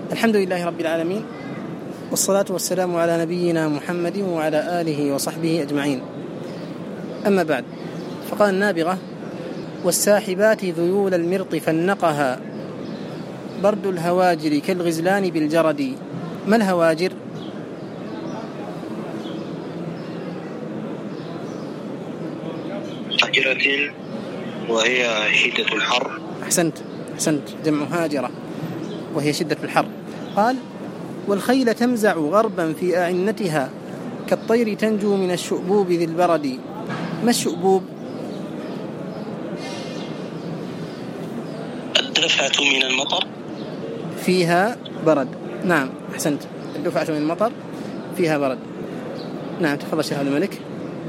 الحمد لله رب العالمين، والصلاة والسلام على نبينا محمد وعلى آله وصحبه أجمعين. أما بعد، فقال النابغة: والساحبات ذيول المرط فنقها برد الهواجر كالغزلان بالجرد. ما الهواجر؟ هاجرة، وهي شدة الحر. أحسنت جمع هاجرة وهي شدة الحر. قال: والخيل تمزع غربا في أعنتها كالطير تنجو من الشؤبوب ذي البرد. ما الشؤبوب؟ الدفعة من المطر فيها برد. نعم، أحسنت، الدفعة من المطر فيها برد. نعم، تفضل شيخ عبد الملك.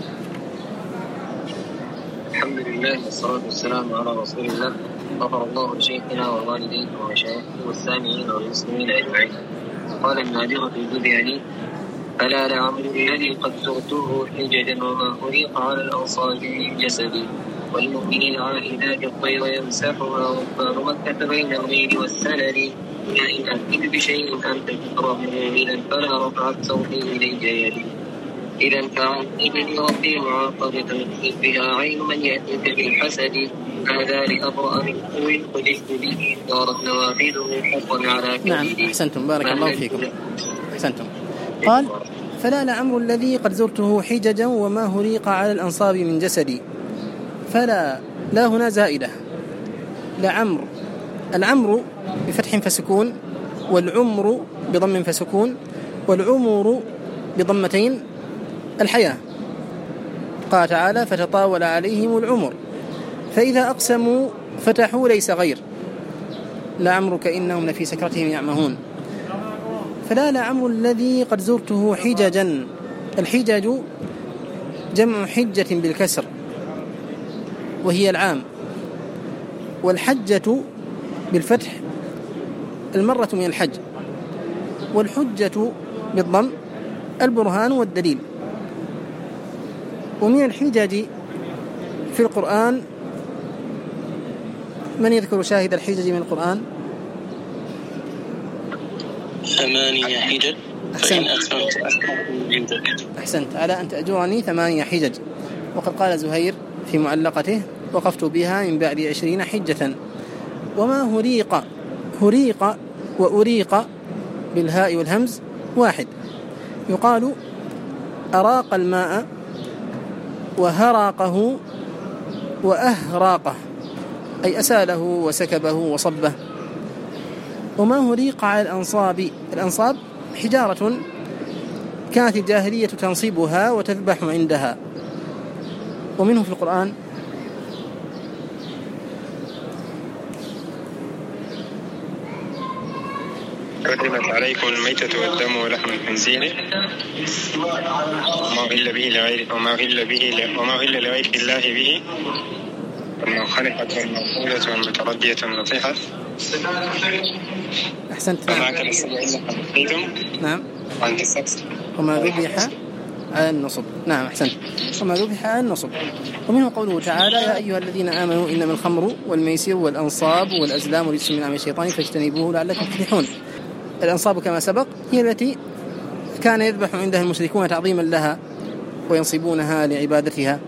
الحمد لله والصلاة والسلام على رسول الله. غفر الله لشيخنا ووالديه ومشايخه والسامعين والمسلمين أجمعين. قال النابغة الجذعي: فلا لعمري الذي قد زرته حججا وما أريق على الأنصاب من جسدي، والمؤمنين على ذات الطير يمسحها وكفار مكة بين الليل والسند. إن أكد بشيء أنت تكرهه إذا فلا رفعت صوتي إليك يدي. إذا فعظمني ربي معاقبة تكتب بها عين من يأتيك بالحسد. هذا لأبرأ من قوي وجدت به دارت نوافذه حقا على كبدي. نعم، أحسنتم، بارك الله فيكم، أحسنتم. قال: فلا لعمر الذي قد زرته حججا وما هريق على الأنصاب من جسدي. فلا، لا هنا زائدة. لعمر، العمر بفتح فسكون، والعمر بضم فسكون، والعمر بضمتين الحياة. قال تعالى: فتطاول عليهم العمر. فإذا أقسموا فتحوا ليس غير، لعمرك إنهم لفي سكرتهم يعمهون. فلا لعمر الذي قد زرته حججا. الحجج جمع حجة بالكسر وهي العام، والحجة بالفتح المرة من الحج، والحجة بالضم البرهان والدليل. ومن الحجج في القرآن، من يذكر شاهد الحجج من القرآن؟ 8 حجج. أحسنت، على أن تأجرني 8 حجج. وقد قال زهير في معلقته: وقفت بها من بعد 20 حجة. وما هريق، هريق وأريق بالهاء والهمز واحد. يقال أراق الماء وهراقه وأهراقه، أي أساله وسكبه وصبه. وما هريق على الأنصاب، الأنصاب حجارة كانت الجاهلية تنصبها وتذبح عندها. ومنه في القرآن: حرمت عليكم الميتة والدم ولحم الخنزير وما أهل لغير الله به والمنخنقة والموقوذة والمتردية والنطيحة. أحسنت. نعم. وما ذبح على النصب. نعم، أحسنت. وما ذبح على النصب. ومنه قوله تعالى: يا أيها الذين آمنوا إنما الخمر والميسر والأنصاب والأزلام رجس من عمل الشيطان فاجتنبوه لعلكم تفلحون. الأنصاب كما سبق هي التي كان يذبح عندها المشركون تعظيما لها وينصبونها لعبادتها.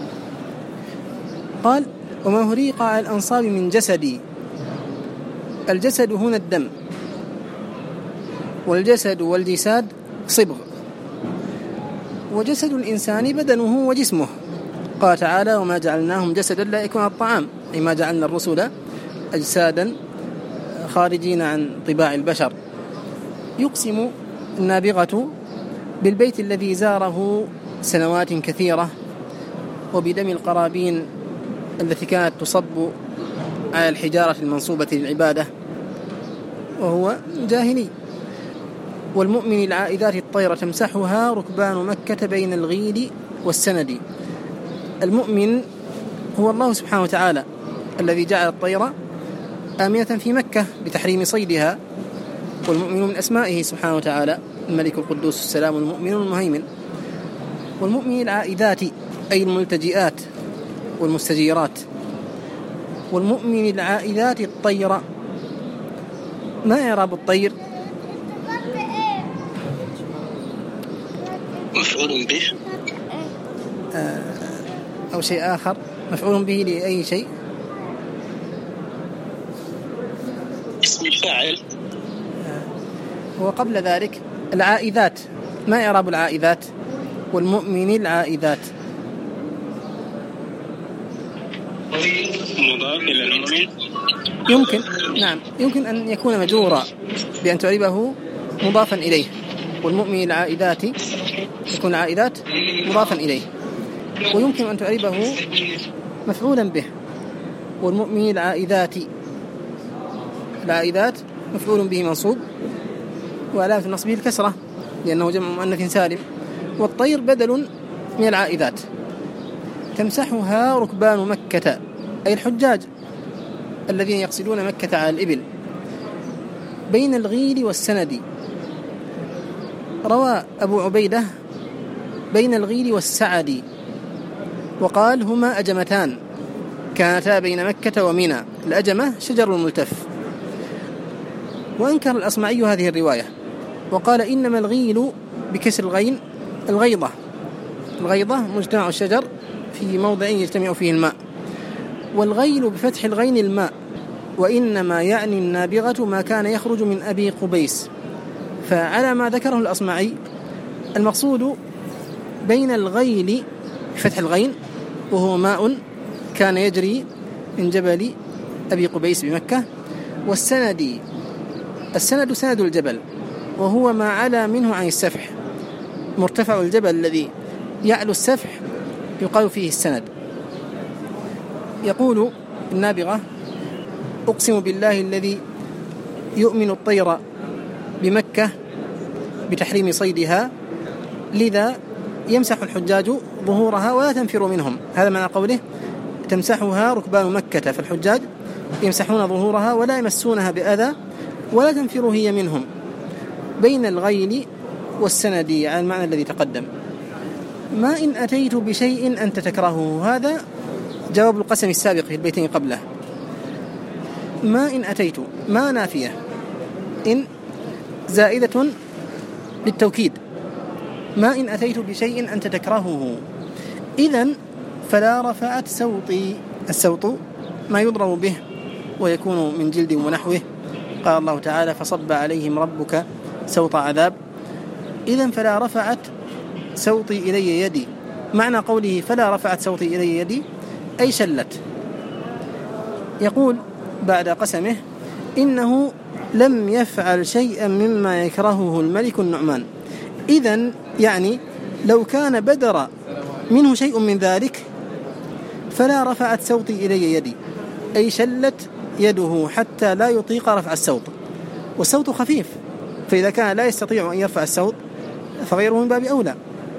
قال: وما هريق على الأنصاب من جسدي. الجسد هنا الدم، والجسد والجساد صبغ، وجسد الإنسان بدنه وجسمه. قال تعالى: وما جعلناهم جسدا لا يكون الطعام، أي ما جعلنا الرسل أجسادا خارجين عن طباع البشر. يقسم النابغة بالبيت الذي زاره سنوات كثيرة، وبدم القرابين التي كانت تصب على الحجارة المنصوبة للعبادة، وهو جاهلي. والمؤمن العائذات الطير تمسحها ركبان مكة بين الغيل والسند. المؤمن هو الله سبحانه وتعالى الذي جعل الطير آمنة في مكة بتحريم صيدها، والمؤمن من أسمائه سبحانه وتعالى الملك القدوس السلام المؤمن المهيمن. والمؤمن العائذات أي الملتجئات والمستجيرات. والمؤمن العائذات الطير. ما إعراب الطير؟ مفعول به أو شيء آخر. مفعول به لأي شيء؟ اسم الفاعل. وقبل ذلك العائذات، ما إعراب العائذات؟ والمؤمن العائذات. مضاف إلى المؤمن. يمكن، نعم، يمكن أن يكون مجرورا بأن تعربه مضافا إليه. والمؤمن العائذات يكون العائذات مضافا إليه، ويمكن أن تعربه مفعولا به. والمؤمن العائذات، العائذات مفعول به منصوب وعلامة نصبه الكسرة لأنه جمع مؤنث سالم. والطير بدل من العائذات. تمسحها ركبان مكة، أي الحجاج الذين يقصدون مكة على الإبل. بين الغيل والسند. روى أبو عبيدة بين الغيل والسعد، وقال هما أجمتان كانتا بين مكة ومنى. الأجمة شجر ملتف. وأنكر الأصمعي هذه الرواية وقال إنما الغيل بكسر الغين الغيضة. الغيضة مجتمع الشجر في موضع يجتمع فيه الماء، والغيل بفتح الغين الماء. وإنما يعني النابغة ما كان يخرج من أبي قبيس. فعلى ما ذكره الأصمعي المقصود بين الغيل بفتح الغين وهو ماء كان يجري من جبل أبي قبيس بمكة، والسند، السند سند الجبل وهو ما علا منه عن السفح. مرتفع الجبل الذي يعلو السفح يقال فيه السند. يقول النابغة أقسم بالله الذي يؤمن الطير بمكة بتحريم صيدها، لذا يمسح الحجاج ظهورها ولا تنفر منهم. هذا معنى قوله تمسحها ركبان مكة، فالحجاج يمسحون ظهورها ولا يمسونها بأذى ولا تنفر هي منهم. بين الغيل والسند على المعنى الذي تقدم. ما إن أتيت بشيء أنت تكرهه، هذا جواب القسم السابق في البيتين قبله. ما إن أتيت، ما نافية، إن زائدة للتوكيد. ما إن أتيت بشيء أنت تكرهه، إذن فلا رفعت صوتي. الصوت ما يضرب به ويكون من جلد ونحوه. قال الله تعالى فصب عليهم ربك سوط عذاب. إذن فلا رفعت صوتي إلي يدي. معنى قوله فلا رفعت صوتي إلي يدي أي شلت. يقول بعد قسمه إنه لم يفعل شيئا مما يكرهه الملك النعمان. إذن يعني لو كان بدر منه شيء من ذلك فلا رفعت صوتي إلي يدي، أي شلت يده حتى لا يطيق رفع الصوت. والصوت خفيف، فإذا كان لا يستطيع أن يرفع الصوت فغيره من باب أولى.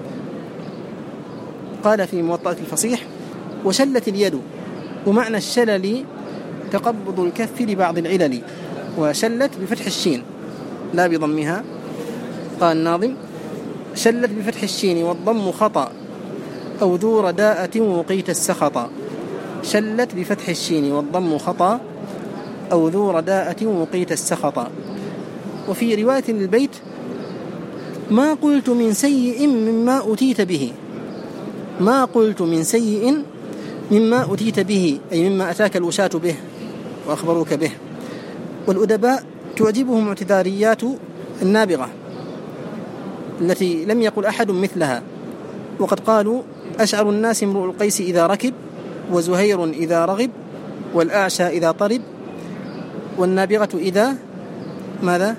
قال في موطأة الفصيح وشلت اليد. ومعنى الشلل تقبض الكف لبعض العلل، وشلت بفتح الشين لا بضمها. قال الناظم شلت بفتح الشين والضم خطأ، أو ذو رداءة وقيت السخط. شلت بفتح الشين والضم خطأ، أو ذو رداءة وقيت السخط. وفي رواية للبيت ما قلت من سيء مما أتيت به. ما قلت من سيء مما أتيت به، أي مما أتاك الوشاة به وأخبروك به. والأدباء تعجبهم اعتذاريات النابغة التي لم يقل أحد مثلها. وقد قالوا أشعر الناس امرؤ القيس إذا ركب، وزهير إذا رغب، والأعشى إذا طرب، والنابغة إذا ماذا؟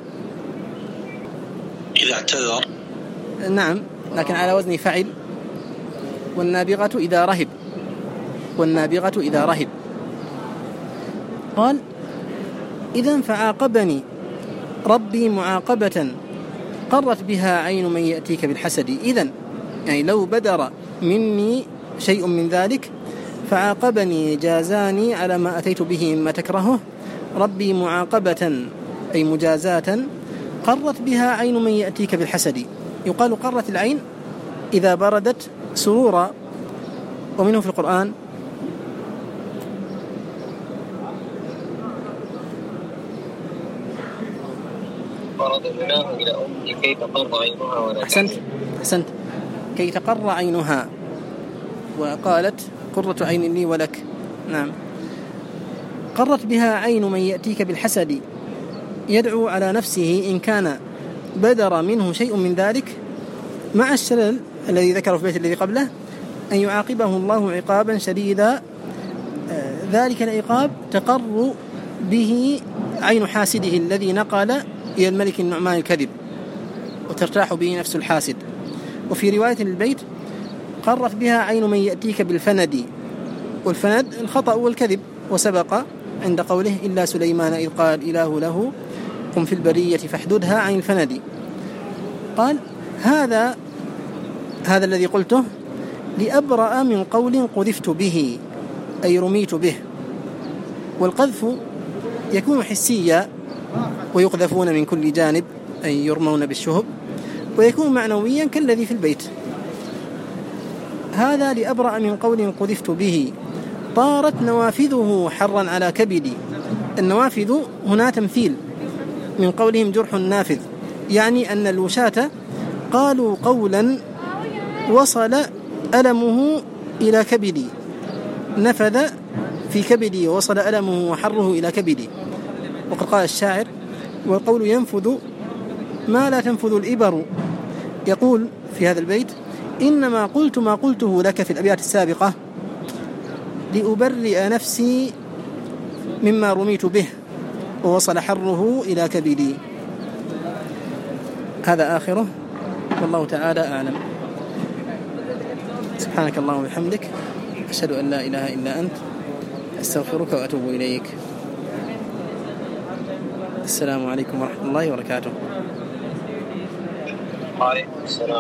إذا اعتذر. نعم، لكن على وزن فعل. والنابغة إذا رهب، والنابغة إذا رهب. قال إذن فعاقبني ربي معاقبة قرت بها عين من يأتيك بالحسد. إذن يعني لو بدر مني شيء من ذلك فعاقبني جازاني على ما أتيت به مما تكرهه ربي معاقبة أي مجازاة قرت بها عين من يأتيك بالحسد. يقال قرت العين إذا بردت سرورا. ومنه في القرآن فرددناه إلى أمه كي تقر عينها ولا أحسنت كي تقر عينها، وقالت قرة عين لي ولك. نعم. قرت بها عين من يأتيك بالحسد يدعو على نفسه إن كان بدر منه شيء من ذلك، مع الشلل الذي ذكره في البيت الذي قبله، أن يعاقبه الله عقابا شديدا. ذلك العقاب تقر به عين حاسده الذي نقل إلى الملك النعمان الكذب، وترتاح به نفس الحاسد. وفي رواية البيت قرت بها عين من يأتيك بالفند، والفند الخطأ والكذب، وسبق عند قوله إلا سليمان إذ قال إله له قم في البرية فاحددها عن الفند. قال هذا الذي قلته لأبرأ من قول قذفت به، أي رميت به. والقذف يكون حسيا ويقذفون من كل جانب، أي يرمون بالشهب، ويكون معنويا كالذي في البيت. هذا لأبرأ من قول قذفت به طارت نوافذه حرا على كبدي. النوافذ هنا تمثيل من قولهم جرح نافذ، يعني أن الوشاة قالوا قولا وصل ألمه إلى كبدي، نفذ في كبدي وصل ألمه وحره إلى كبدي. وقد قال الشاعر والقول ينفذ ما لا تنفذ الإبر. يقول في هذا البيت إنما قلت ما قلته لك في الأبيات السابقة لأبرئ نفسي مما رميت به ووصل حره إلى كبدي. هذا آخره، والله تعالى أعلم. سبحانك اللهم وبحمدك، أشهد أن لا إله إلا أنت، أستغفرك وأتوب إليك. السلام عليكم ورحمة الله وبركاته. وعليكم السلام.